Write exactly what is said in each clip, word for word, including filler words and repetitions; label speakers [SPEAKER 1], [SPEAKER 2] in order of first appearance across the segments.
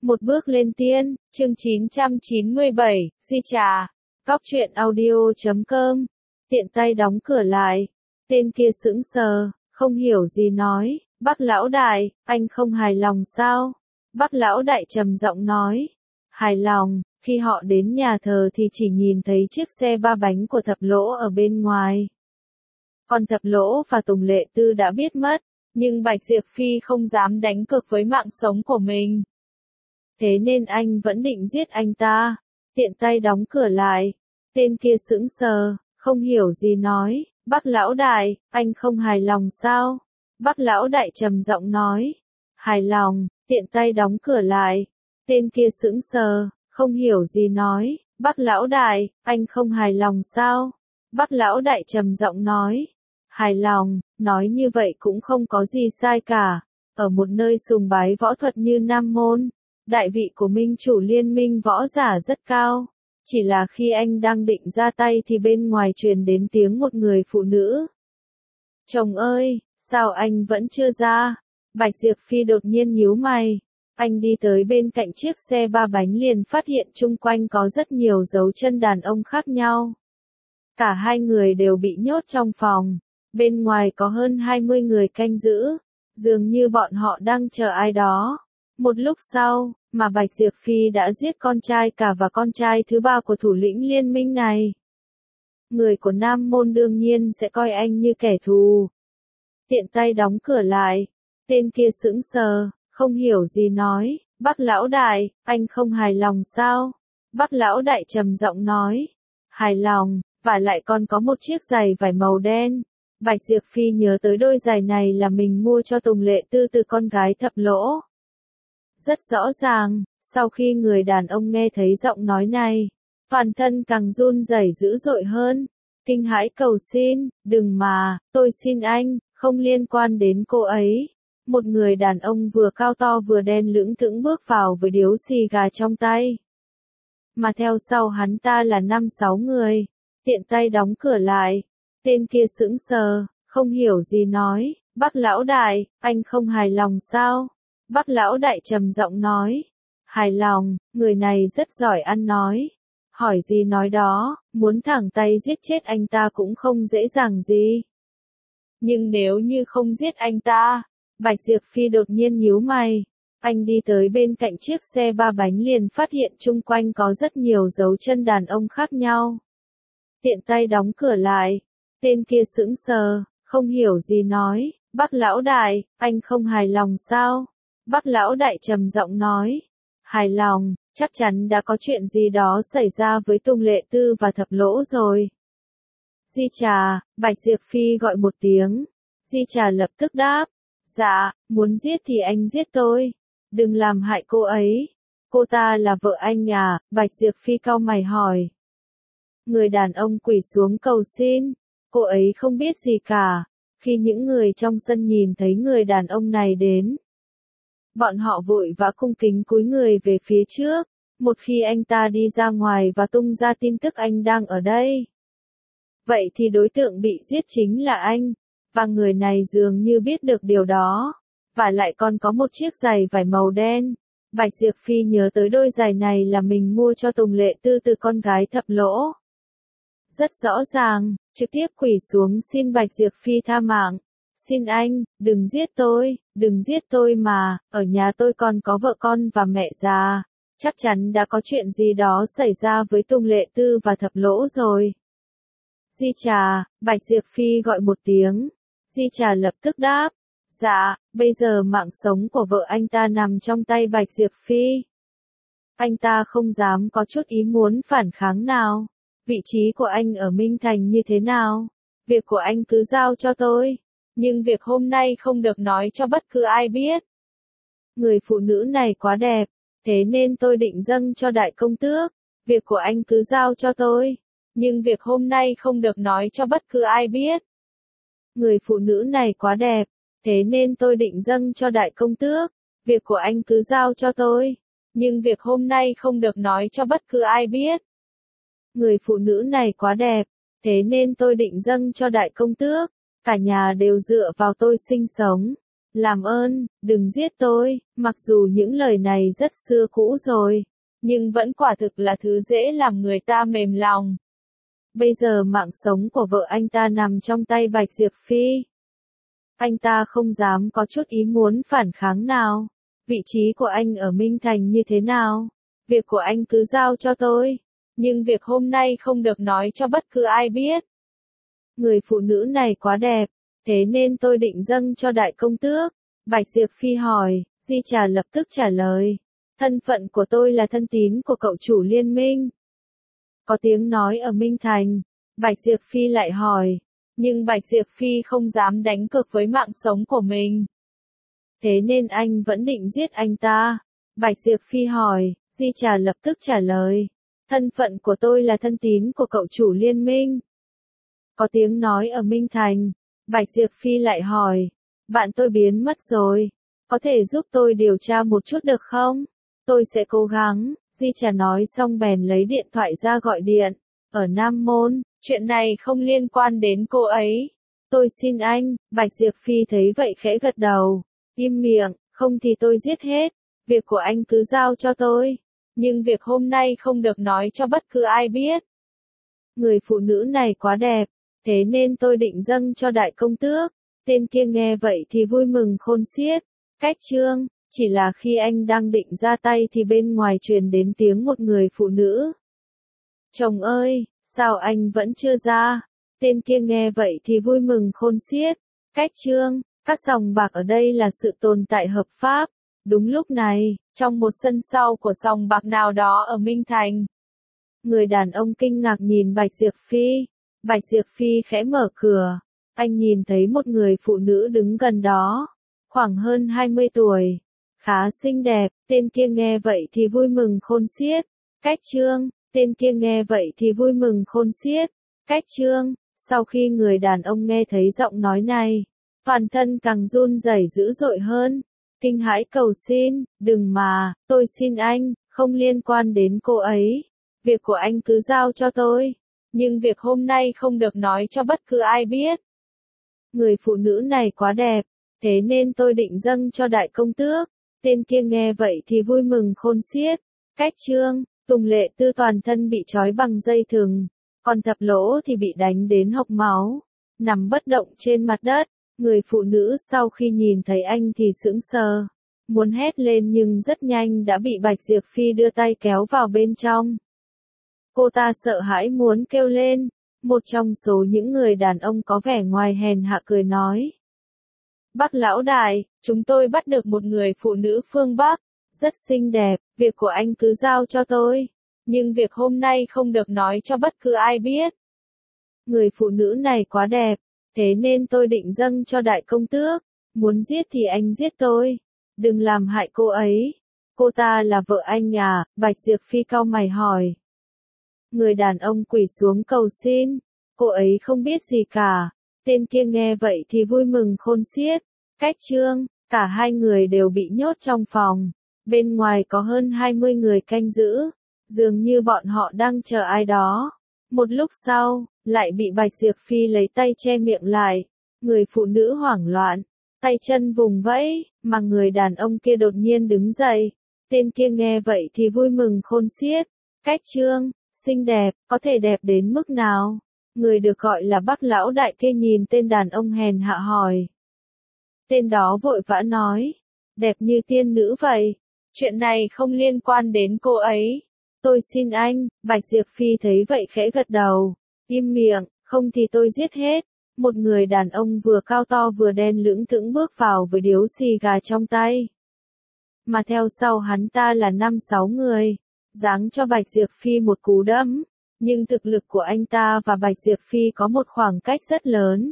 [SPEAKER 1] Một bước lên tiên, chương chín trăm chín mươi bảy, Di Trà. Cóc truyện audio chấm com. Tiện tay đóng cửa lại. Tên kia sững sờ, không hiểu gì nói, Bác lão đại, anh không hài lòng sao? Bác lão đại trầm giọng nói. Hài lòng, khi họ đến nhà thờ thì chỉ nhìn thấy chiếc xe ba bánh của Thập Lỗ ở bên ngoài. Còn Thập Lỗ và Tùng Lệ Tư đã biết mất, nhưng Bạch Diệp Phi không dám đánh cược với mạng sống của mình. Thế nên anh vẫn định giết anh ta. Tiện tay đóng cửa lại. Tên kia sững sờ, không hiểu gì nói, Bác lão đại, anh không hài lòng sao? Bác lão đại trầm giọng nói. Hài lòng, tiện tay đóng cửa lại. Tên kia sững sờ, không hiểu gì nói, Bác lão đại, anh không hài lòng sao? Bác lão đại trầm giọng nói. Hài lòng, nói như vậy cũng không có gì sai cả. Ở một nơi sùng bái võ thuật như Nam Môn, đại vị của minh chủ liên minh võ giả rất cao. Chỉ là khi anh đang định ra tay thì bên ngoài truyền đến tiếng một người phụ nữ. Chồng ơi, sao anh vẫn chưa ra? Bạch Diệp Phi đột nhiên nhíu mày. Anh đi tới bên cạnh chiếc xe ba bánh liền phát hiện chung quanh có rất nhiều dấu chân đàn ông khác nhau. Cả hai người đều bị nhốt trong phòng. Bên ngoài có hơn hai mươi người canh giữ. Dường như bọn họ đang chờ ai đó. Một lúc sau, mà Bạch Diệp Phi đã giết con trai cả và con trai thứ ba của thủ lĩnh liên minh này. Người của Nam Môn đương nhiên sẽ coi anh như kẻ thù. Tiện tay đóng cửa lại. Tên kia sững sờ, không hiểu gì nói, Bác lão đại, anh không hài lòng sao? Bác lão đại trầm giọng nói. Hài lòng, và lại còn có một chiếc giày vải màu đen. Bạch Diệp Phi nhớ tới đôi giày này là mình mua cho Tùng Lệ Tư từ con gái Thập Lỗ. Rất rõ ràng, sau khi người đàn ông nghe thấy giọng nói này, toàn thân càng run rẩy dữ dội hơn, kinh hãi cầu xin, đừng mà, tôi xin anh, không liên quan đến cô ấy. Một người đàn ông vừa cao to vừa đen lững thững bước vào với điếu xì gà trong tay. Mà theo sau hắn ta là năm sáu người, tiện tay đóng cửa lại. Tên kia sững sờ, không hiểu gì nói, Bác lão đại, anh không hài lòng sao? Bác lão đại trầm giọng nói. Hài lòng, người này rất giỏi ăn nói. Hỏi gì nói đó, muốn thẳng tay giết chết anh ta cũng không dễ dàng gì. Nhưng nếu như không giết anh ta, Bạch Diệp Phi đột nhiên nhíu mày. Anh đi tới bên cạnh chiếc xe ba bánh liền phát hiện chung quanh có rất nhiều dấu chân đàn ông khác nhau. Tiện tay đóng cửa lại. Tên kia sững sờ, không hiểu gì nói, Bác lão đại, anh không hài lòng sao? Bác lão đại trầm giọng nói. Hài lòng, chắc chắn đã có chuyện gì đó xảy ra với Tùng Lệ Tư và Thập Lỗ rồi. Di Trà, Bạch Diệp Phi gọi một tiếng. Di Trà lập tức đáp. Dạ, muốn giết thì anh giết tôi. Đừng làm hại cô ấy. Cô ta là vợ anh à? Bạch Diệp Phi cau mày hỏi. Người đàn ông quỳ xuống cầu xin. Cô ấy không biết gì cả. Khi những người trong sân nhìn thấy người đàn ông này đến, bọn họ vội vã cung kính cúi người về phía trước. Một khi anh ta đi ra ngoài và tung ra tin tức anh đang ở đây, vậy thì đối tượng bị giết chính là anh. Và người này dường như biết được điều đó. Và lại còn có một chiếc giày vải màu đen. Bạch Diệp Phi nhớ tới đôi giày này là mình mua cho Tùng Lệ Tư từ con gái Thập Lỗ. Rất rõ ràng, trực tiếp quỳ xuống xin Bạch Diệp Phi tha mạng. Xin anh, đừng giết tôi, đừng giết tôi mà, ở nhà tôi còn có vợ con và mẹ già. Chắc chắn đã có chuyện gì đó xảy ra với Tùng Lệ Tư và Thập Lỗ rồi. Di Trà, Bạch Diệp Phi gọi một tiếng. Di Trà lập tức đáp. Dạ, bây giờ mạng sống của vợ anh ta nằm trong tay Bạch Diệp Phi. Anh ta không dám có chút ý muốn phản kháng nào. Vị trí của anh ở Minh Thành như thế nào? Việc của anh cứ giao cho tôi. Nhưng việc hôm nay không được nói cho bất cứ ai biết. Người phụ nữ này quá đẹp, thế nên tôi định dâng cho đại công tước. Việc của anh cứ giao cho tôi. Nhưng việc hôm nay không được nói cho bất cứ ai biết. Người phụ nữ này quá đẹp, thế nên tôi định dâng cho đại công tước. Việc của anh cứ giao cho tôi. Nhưng việc hôm nay không được nói cho bất cứ ai biết. Người phụ nữ này quá đẹp, thế nên tôi định dâng cho đại công tước. Cả nhà đều dựa vào tôi sinh sống. làm ơn, đừng giết tôi, mặc dù những lời này rất xưa cũ rồi, nhưng vẫn quả thực là thứ dễ làm người ta mềm lòng. Bây giờ mạng sống của vợ anh ta nằm trong tay Bạch Diệp Phi. Anh ta không dám có chút ý muốn phản kháng nào. Vị trí của anh ở Minh Thành như thế nào? Việc của anh cứ giao cho tôi. Nhưng việc hôm nay không được nói cho bất cứ ai biết. Người phụ nữ này quá đẹp, thế nên tôi định dâng cho đại công tước. Bạch Diệp Phi hỏi, Di Trà lập tức trả lời. Thân phận của tôi là thân tín của cậu chủ liên minh. Có tiếng nói ở Minh Thành. Bạch Diệp Phi lại hỏi. Nhưng Bạch Diệp Phi không dám đánh cược với mạng sống của mình. Thế nên anh vẫn định giết anh ta. Bạch Diệp Phi hỏi. Di Trà lập tức trả lời. Thân phận của tôi là thân tín của cậu chủ liên minh. Có tiếng nói ở Minh Thành. Bạch Diệp Phi lại hỏi. Bạn tôi biến mất rồi. Có thể giúp tôi điều tra một chút được không? Tôi sẽ cố gắng. Di Trà nói xong bèn lấy điện thoại ra gọi điện. Ở Nam Môn, chuyện này không liên quan đến cô ấy. Tôi xin anh. Bạch Diệp Phi thấy vậy khẽ gật đầu. Im miệng, không thì tôi giết hết. Việc của anh cứ giao cho tôi. Nhưng việc hôm nay không được nói cho bất cứ ai biết. Người phụ nữ này quá đẹp, thế nên tôi định dâng cho đại công tước. Tên kia nghe vậy thì vui mừng khôn xiết. Cách chương, chỉ là khi anh đang định ra tay thì bên ngoài truyền đến tiếng một người phụ nữ. Chồng ơi, sao anh vẫn chưa ra? Tên kia nghe vậy thì vui mừng khôn xiết. Cách chương, các sòng bạc ở đây là sự tồn tại hợp pháp. Đúng lúc này, trong một sân sau của sòng bạc nào đó ở Minh Thành. Người đàn ông kinh ngạc nhìn Bạch Diệp Phi. Bạch Diệp Phi khẽ mở cửa. Anh nhìn thấy một người phụ nữ đứng gần đó. Khoảng hơn hai mươi tuổi. Khá xinh đẹp. Tên kia nghe vậy thì vui mừng khôn xiết. Cách chương. Tên kia nghe vậy thì vui mừng khôn xiết. Cách chương. Sau khi người đàn ông nghe thấy giọng nói này, toàn thân càng run rẩy dữ dội hơn. Kinh hãi cầu xin, đừng mà, tôi xin anh, không liên quan đến cô ấy. Việc của anh cứ giao cho tôi. Nhưng việc hôm nay không được nói cho bất cứ ai biết. Người phụ nữ này quá đẹp, thế nên tôi định dâng cho đại công tước. Tên kia nghe vậy thì vui mừng khôn xiết. Cách chương, Tùng Lệ Tư toàn thân bị trói bằng dây thừng, còn Thập Lỗ thì bị đánh đến hộc máu, nằm bất động trên mặt đất. Người phụ nữ sau khi nhìn thấy anh thì sững sờ, muốn hét lên nhưng rất nhanh đã bị Bạch Diệp Phi đưa tay kéo vào bên trong. Cô ta sợ hãi muốn kêu lên. Một trong số những người đàn ông có vẻ ngoài hèn hạ cười nói. Bác lão đại, chúng tôi bắt được một người phụ nữ phương Bắc, rất xinh đẹp, việc của anh cứ giao cho tôi. Nhưng việc hôm nay không được nói cho bất cứ ai biết. Người phụ nữ này quá đẹp, thế nên tôi định dâng cho đại công tước. Muốn giết thì anh giết tôi. Đừng làm hại cô ấy. Cô ta là vợ anh à? Bạch Diệp Phi cau mày hỏi. Người đàn ông quỳ xuống cầu xin. Cô ấy không biết gì cả. Tên kia nghe vậy thì vui mừng khôn xiết. Cách chương, cả hai người đều bị nhốt trong phòng. Bên ngoài có hơn hai mươi người canh giữ. Dường như bọn họ đang chờ ai đó. Một lúc sau, lại bị Bạch Diệp Phi lấy tay che miệng lại. Người phụ nữ hoảng loạn, tay chân vùng vẫy, mà người đàn ông kia đột nhiên đứng dậy. Tên kia nghe vậy thì vui mừng khôn xiết. Cách chương, xinh đẹp, có thể đẹp đến mức nào? Người được gọi là Bác lão đại kia nhìn tên đàn ông hèn hạ hỏi. Tên đó vội vã nói, đẹp như tiên nữ vậy. Chuyện này không liên quan đến cô ấy. Tôi xin anh. Bạch Diệp Phi thấy vậy khẽ gật đầu. Im miệng, không thì tôi giết hết. Một người đàn ông vừa cao to vừa đen lững thững bước vào với điếu xì gà trong tay. Mà theo sau hắn ta là năm sáu người, giáng cho Bạch Diệp Phi một cú đấm. Nhưng thực lực của anh ta và Bạch Diệp Phi có một khoảng cách rất lớn.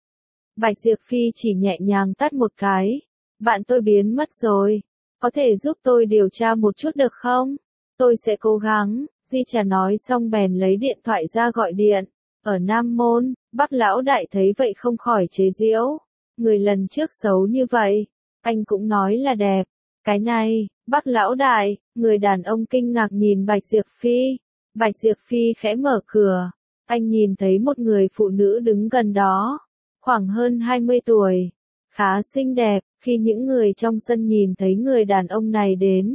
[SPEAKER 1] Bạch Diệp Phi chỉ nhẹ nhàng tát một cái. Bạn tôi biến mất rồi. Có thể giúp tôi điều tra một chút được không? Tôi sẽ cố gắng. Di Trà nói xong bèn lấy điện thoại ra gọi điện. Ở Nam Môn, Bác lão đại thấy vậy không khỏi chế giễu. Người lần trước xấu như vậy, anh cũng nói là đẹp. Cái này, Bác lão đại, người đàn ông kinh ngạc nhìn Bạch Diệp Phi. Bạch Diệp Phi khẽ mở cửa. Anh nhìn thấy một người phụ nữ đứng gần đó. Khoảng hơn hai mươi tuổi. khá xinh đẹp, khi những người trong sân nhìn thấy người đàn ông này đến.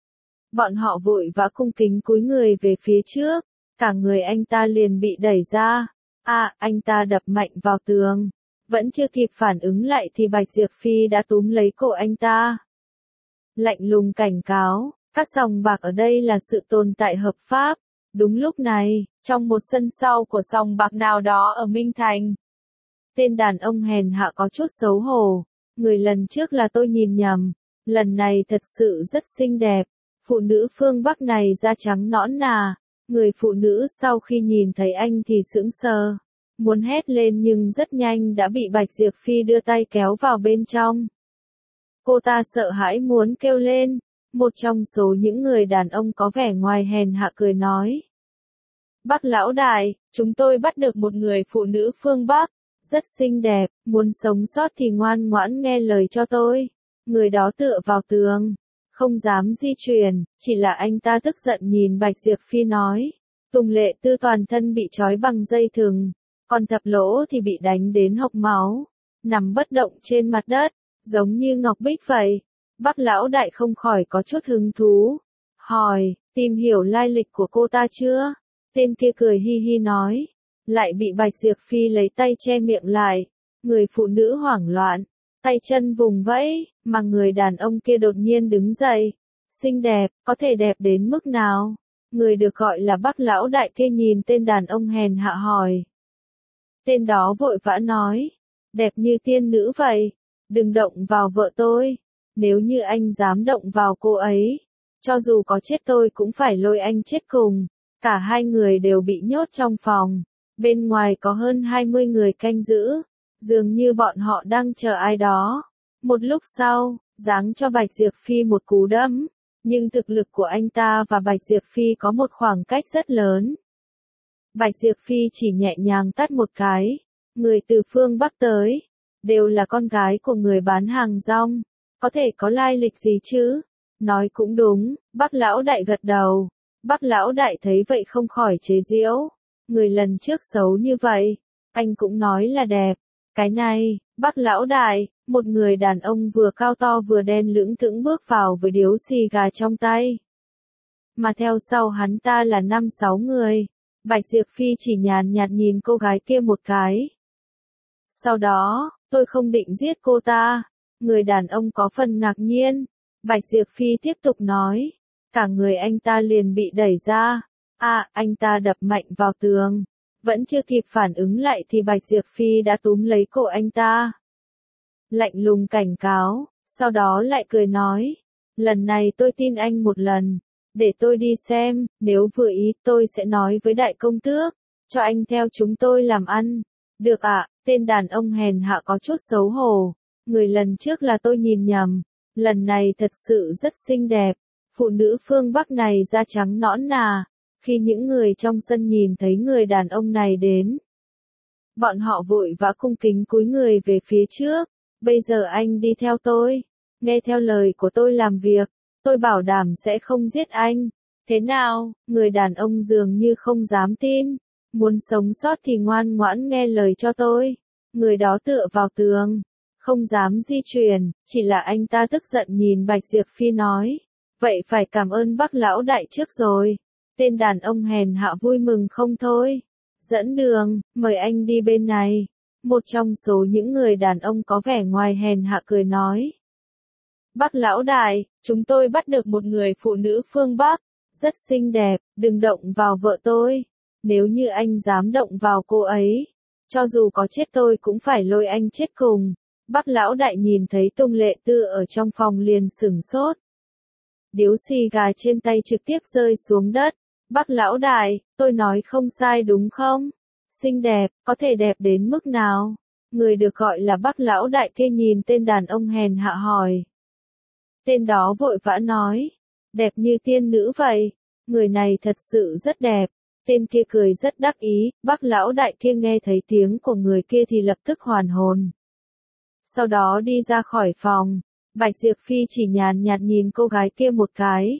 [SPEAKER 1] Bọn họ vội vã cung kính cúi người về phía trước, cả người anh ta liền bị đẩy ra. À, anh ta đập mạnh vào tường. Vẫn chưa kịp phản ứng lại thì Bạch Diệp Phi đã túm lấy cổ anh ta. Lạnh lùng cảnh cáo, các sòng bạc ở đây là sự tồn tại hợp pháp. Đúng lúc này, trong một sân sau của sòng bạc nào đó ở Minh Thành, tên đàn ông hèn hạ có chút xấu hổ. Người lần trước là tôi nhìn nhầm, lần này thật sự rất xinh đẹp. Phụ nữ phương Bắc này da trắng nõn nà. Người phụ nữ sau khi nhìn thấy anh thì sững sờ, muốn hét lên nhưng rất nhanh đã bị Bạch Diệp Phi đưa tay kéo vào bên trong. Cô ta sợ hãi muốn kêu lên. Một trong số những người đàn ông có vẻ ngoài hèn hạ cười nói: Bác lão đại, chúng tôi bắt được một người phụ nữ phương Bắc, rất xinh đẹp, muốn sống sót thì ngoan ngoãn nghe lời cho tôi. Người đó tựa vào tường, không dám di chuyển, chỉ là anh ta tức giận nhìn Bạch Diệp Phi nói. Tùng Lệ Tư toàn thân bị trói bằng dây thừng, còn Thập Lỗ thì bị đánh đến hộc máu, nằm bất động trên mặt đất, giống như ngọc bích vậy. Bác lão đại không khỏi có chút hứng thú, hỏi, tìm hiểu lai lịch của cô ta chưa? Tên kia cười hi hi nói, lại bị Bạch Diệp Phi lấy tay che miệng lại. Người phụ nữ hoảng loạn, tay chân vùng vẫy, mà người đàn ông kia đột nhiên đứng dậy. Xinh đẹp, có thể đẹp đến mức nào? Người được gọi là Bác lão đại kia nhìn tên đàn ông hèn hạ hỏi. Tên đó vội vã nói, đẹp như tiên nữ vậy, đừng động vào vợ tôi. Nếu như anh dám động vào cô ấy, cho dù có chết tôi cũng phải lôi anh chết cùng. Cả hai người đều bị nhốt trong phòng, bên ngoài có hơn hai mươi người canh giữ, dường như bọn họ đang chờ ai đó. Một lúc sau, giáng cho Bạch Diệp Phi một cú đấm, nhưng thực lực của anh ta và Bạch Diệp Phi có một khoảng cách rất lớn. Bạch Diệp Phi chỉ nhẹ nhàng tát một cái, người từ phương Bắc tới, đều là con gái của người bán hàng rong, có thể có lai lịch gì chứ? Nói cũng đúng, Bác lão đại gật đầu. Bác lão đại thấy vậy không khỏi chế giễu, người lần trước xấu như vậy, anh cũng nói là đẹp. Cái này, Bác lão đại, một người đàn ông vừa cao to vừa đen lưỡng thững bước vào với điếu xì gà trong tay. Mà theo sau hắn ta là năm sáu người. Bạch Diệp Phi chỉ nhàn nhạt nhìn cô gái kia một cái. Sau đó, tôi không định giết cô ta. Người đàn ông có phần ngạc nhiên. Bạch Diệp Phi tiếp tục nói. Cả người anh ta liền bị đẩy ra. À, anh ta đập mạnh vào tường. Vẫn chưa kịp phản ứng lại thì Bạch Diệp Phi đã túm lấy cổ anh ta. Lạnh lùng cảnh cáo, sau đó lại cười nói. Lần này tôi tin anh một lần. Để tôi đi xem, nếu vừa ý tôi sẽ nói với đại công tước, cho anh theo chúng tôi làm ăn. Được ạ, à, tên đàn ông hèn hạ có chút xấu hổ. Người lần trước là tôi nhìn nhầm. Lần này thật sự rất xinh đẹp. Phụ nữ phương Bắc này da trắng nõn nà. Khi những người trong sân nhìn thấy người đàn ông này đến, bọn họ vội vã cung kính cúi người về phía trước. Bây giờ anh đi theo tôi, nghe theo lời của tôi làm việc, tôi bảo đảm sẽ không giết anh. Thế nào? Người đàn ông dường như không dám tin. Muốn sống sót thì ngoan ngoãn nghe lời cho tôi. Người đó tựa vào tường, không dám di chuyển, chỉ là anh ta tức giận nhìn Bạch Diệp Phi nói. Vậy phải cảm ơn Bác lão đại trước rồi. Tên đàn ông hèn hạ vui mừng không thôi. Dẫn đường, mời anh đi bên này. Một trong số những người đàn ông có vẻ ngoài hèn hạ cười nói. Bác lão đại, chúng tôi bắt được một người phụ nữ phương Bắc, rất xinh đẹp, đừng động vào vợ tôi. Nếu như anh dám động vào cô ấy, cho dù có chết tôi cũng phải lôi anh chết cùng. Bác lão đại nhìn thấy Tùng Lệ Tư ở trong phòng liền sửng sốt. Điếu xì gà trên tay trực tiếp rơi xuống đất. Bác lão đại, tôi nói không sai đúng không? Xinh đẹp, có thể đẹp đến mức nào? Người được gọi là Bác lão đại kia nhìn tên đàn ông hèn hạ hỏi. Tên đó vội vã nói, đẹp như tiên nữ vậy. Người này thật sự rất đẹp. Tên kia cười rất đắc ý. Bác lão đại kia nghe thấy tiếng của người kia thì lập tức hoàn hồn. Sau đó đi ra khỏi phòng. Bạch Diệp Phi chỉ nhàn nhạt nhìn cô gái kia một cái.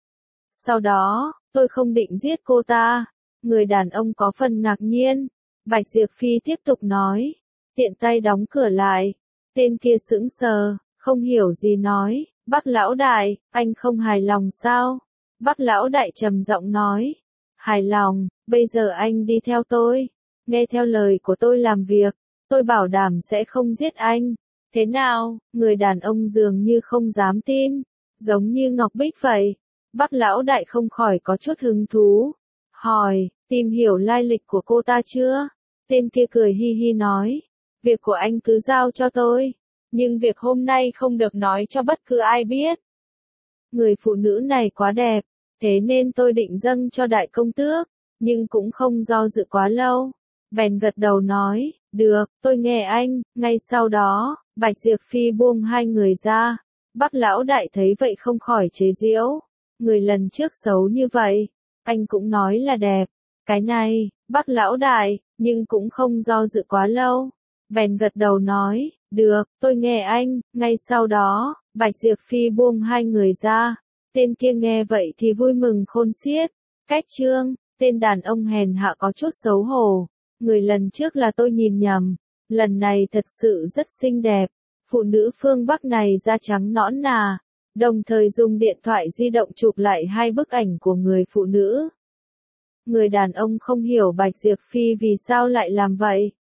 [SPEAKER 1] Sau đó, tôi không định giết cô ta. Người đàn ông có phần ngạc nhiên. Bạch Diệp Phi tiếp tục nói. Tiện tay đóng cửa lại. Tên kia sững sờ, không hiểu gì nói, Bác lão đại, anh không hài lòng sao? Bác lão đại trầm giọng nói, hài lòng, bây giờ anh đi theo tôi, nghe theo lời của tôi làm việc, tôi bảo đảm sẽ không giết anh. Thế nào, người đàn ông dường như không dám tin, giống như Ngọc Bích vậy. Bác lão đại không khỏi có chút hứng thú, hỏi, tìm hiểu lai lịch của cô ta chưa? Tên kia cười hi hi nói, việc của anh cứ giao cho tôi, nhưng việc hôm nay không được nói cho bất cứ ai biết. Người phụ nữ này quá đẹp, thế nên tôi định dâng cho đại công tước, nhưng cũng không do dự quá lâu. Bèn gật đầu nói, được, tôi nghe anh. Ngay sau đó, Bạch Diệp Phi buông hai người ra. Bác lão đại thấy vậy không khỏi chế giễu. Người lần trước xấu như vậy, anh cũng nói là đẹp. Cái này, bác lão đại, nhưng cũng không do dự quá lâu. Bèn gật đầu nói, được, tôi nghe anh. Ngay sau đó, Bạch Diệp Phi buông hai người ra. Tên kia nghe vậy thì vui mừng khôn xiết. Cách trương, tên đàn ông hèn hạ có chút xấu hổ. Người lần trước là tôi nhìn nhầm, lần này thật sự rất xinh đẹp. Phụ nữ phương Bắc này da trắng nõn nà, đồng thời dùng điện thoại di động chụp lại hai bức ảnh của người phụ nữ. Người đàn ông không hiểu Bạch Diệp Phi vì sao lại làm vậy,